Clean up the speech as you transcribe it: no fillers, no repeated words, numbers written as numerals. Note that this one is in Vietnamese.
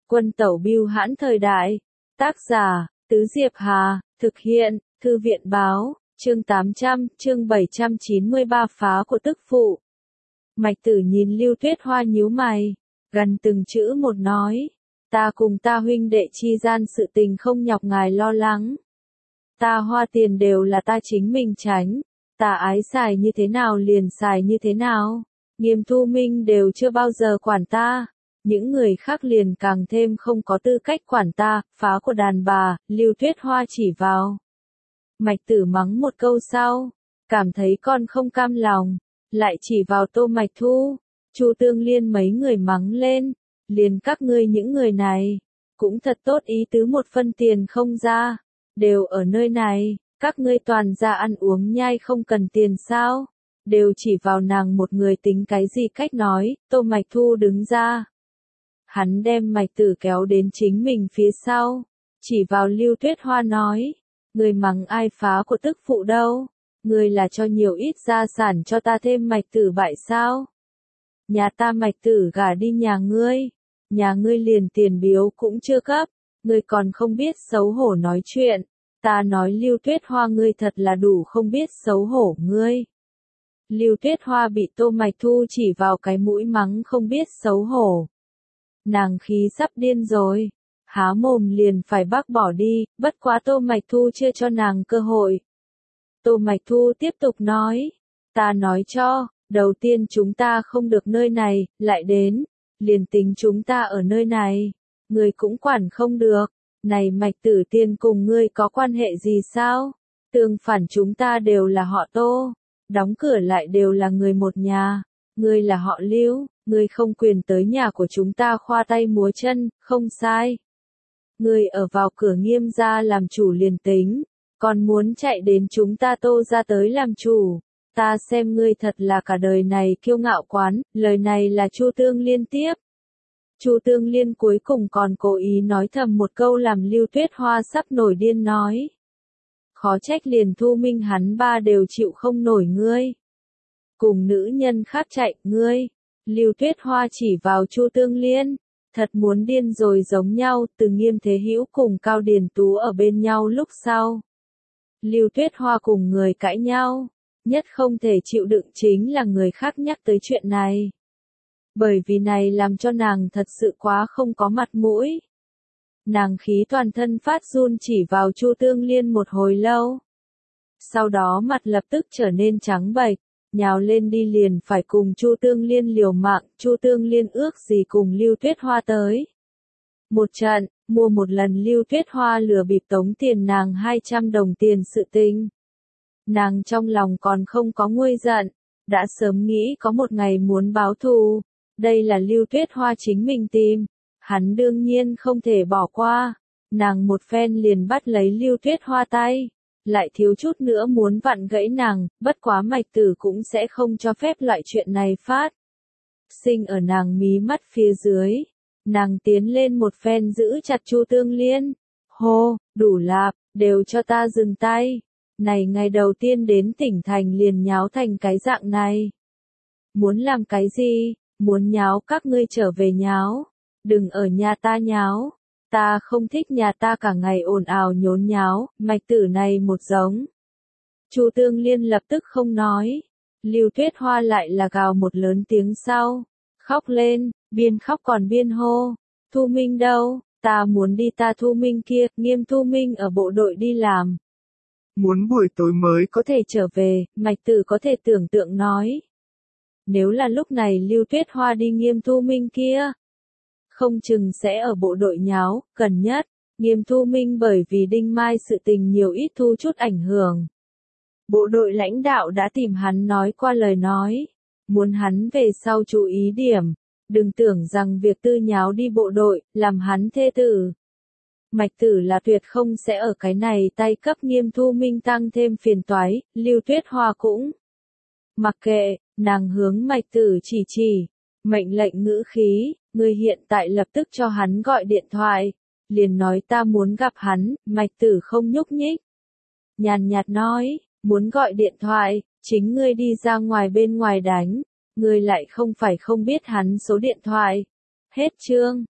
Quân tẩu bưu hãn thời đại. Tác giả, Tứ Diệp Hà, thực hiện, Thư viện báo, chương 800, chương 793 phá của tức phụ. Mạch Tử nhìn Lưu Tuyết Hoa nhíu mày, gần từng chữ một nói, ta cùng ta huynh đệ chi gian sự tình không nhọc ngài lo lắng. Ta hoa tiền đều là ta chính mình tránh, ta ái xài như thế nào liền xài như thế nào, Nghiêm Thu Minh đều chưa bao giờ quản ta. Những người khác liền càng thêm không có tư cách quản ta, phá của đàn bà, Lưu Tuyết Hoa chỉ vào. Mạch Tử mắng một câu sau, cảm thấy con không cam lòng, lại chỉ vào Tô Mạch Thu, Chu Tương Liên mấy người mắng lên, liền các ngươi những người này, cũng thật tốt ý tứ một phân tiền không ra, đều ở nơi này, các ngươi toàn ra ăn uống nhai không cần tiền sao, đều chỉ vào nàng một người tính cái gì cách nói, Tô Mạch Thu đứng ra. Hắn đem Mạch Tử kéo đến chính mình phía sau, chỉ vào Lưu Tuyết Hoa nói, người mắng ai phá của tức phụ đâu, người là cho nhiều ít gia sản cho ta thêm Mạch Tử bại sao? Nhà ta Mạch Tử gả đi nhà ngươi liền tiền biếu cũng chưa cấp, ngươi còn không biết xấu hổ nói chuyện, ta nói Lưu Tuyết Hoa ngươi thật là đủ không biết xấu hổ ngươi. Lưu Tuyết Hoa bị Tô Mạch Thu chỉ vào cái mũi mắng không biết xấu hổ. Nàng khí sắp điên rồi, há mồm liền phải bác bỏ đi, bất quá Tô Mạch Thu chưa cho nàng cơ hội. Tô Mạch Thu tiếp tục nói, ta nói cho, đầu tiên chúng ta không được nơi này, lại đến, liền tính chúng ta ở nơi này, người cũng quản không được, này Mạch Tử Tiên cùng ngươi có quan hệ gì sao? Tương phản chúng ta đều là họ Tô, đóng cửa lại đều là người một nhà, ngươi là họ Lưu. Ngươi không quyền tới nhà của chúng ta khoa tay múa chân, không sai. Ngươi ở vào cửa Nghiêm gia làm chủ liền tính, còn muốn chạy đến chúng ta Tô gia tới làm chủ. Ta xem ngươi thật là cả đời này kiêu ngạo quán, lời này là Chu Tương Liên tiếp. Chu Tương Liên cuối cùng còn cố ý nói thầm một câu làm Lưu Tuyết Hoa sắp nổi điên nói. Khó trách liền Thu Minh hắn ba đều chịu không nổi ngươi. Cùng nữ nhân khác chạy, ngươi. Lưu Tuyết Hoa chỉ vào Chu Tương Liên, thật muốn điên rồi giống nhau, từ Nghiêm Thế Hữu cùng Cao Điền Tú ở bên nhau lúc sau. Lưu Tuyết Hoa cùng người cãi nhau, nhất không thể chịu đựng chính là người khác nhắc tới chuyện này. Bởi vì này làm cho nàng thật sự quá không có mặt mũi. Nàng khí toàn thân phát run chỉ vào Chu Tương Liên một hồi lâu. Sau đó mặt lập tức trở nên trắng bệch. Nhào lên đi liền phải cùng Chu Tương Liên liều mạng, Chu Tương Liên ước gì cùng Lưu Tuyết Hoa tới. Một trận, mua một lần Lưu Tuyết Hoa lừa bịp tống tiền nàng 200 đồng tiền sự tình. Nàng trong lòng còn không có nguôi giận, đã sớm nghĩ có một ngày muốn báo thù, đây là Lưu Tuyết Hoa chính mình tìm, hắn đương nhiên không thể bỏ qua, nàng một phen liền bắt lấy Lưu Tuyết Hoa tay. Lại thiếu chút nữa muốn vặn gãy nàng, bất quá Mạch Tử cũng sẽ không cho phép loại chuyện này phát sinh ở nàng mí mắt phía dưới. Nàng tiến lên một phen giữ chặt Chu Tương Liên. Hô, đủ lạp, đều cho ta dừng tay. Này ngày đầu tiên đến tỉnh thành liền nháo thành cái dạng này. Muốn làm cái gì? Muốn nháo các ngươi trở về nháo. Đừng ở nhà ta nháo. Ta không thích nhà ta cả ngày ồn ào nhốn nháo, Mạch Tử này một giống. Chu Tương Liên lập tức không nói. Lưu Tuyết Hoa lại là gào một lớn tiếng sau. Khóc lên, biên khóc còn biên hô. Thu Minh đâu, ta muốn đi ta Thu Minh kia, Nghiêm Thu Minh ở bộ đội đi làm. Muốn buổi tối mới có thể trở về, Mạch Tử có thể tưởng tượng nói. Nếu là lúc này Lưu Tuyết Hoa đi Nghiêm Thu Minh kia. Không chừng sẽ ở bộ đội nháo, gần nhất, Nghiêm Thu Minh bởi vì Đinh Mai sự tình nhiều ít thu chút ảnh hưởng. Bộ đội lãnh đạo đã tìm hắn nói qua lời nói, muốn hắn về sau chú ý điểm, đừng tưởng rằng việc tư nháo đi bộ đội, làm hắn thê tử. Mạch Tử là tuyệt không sẽ ở cái này tay cấp Nghiêm Thu Minh tăng thêm phiền toái, Lưu Tuyết Hoa cũng mặc kệ, nàng hướng Mạch Tử chỉ, mệnh lệnh ngữ khí. Ngươi hiện tại lập tức cho hắn gọi điện thoại, liền nói ta muốn gặp hắn, Mạch Tử không nhúc nhích. Nhàn nhạt nói, muốn gọi điện thoại, chính ngươi đi ra ngoài bên ngoài đánh, ngươi lại không phải không biết hắn số điện thoại. Hết chương.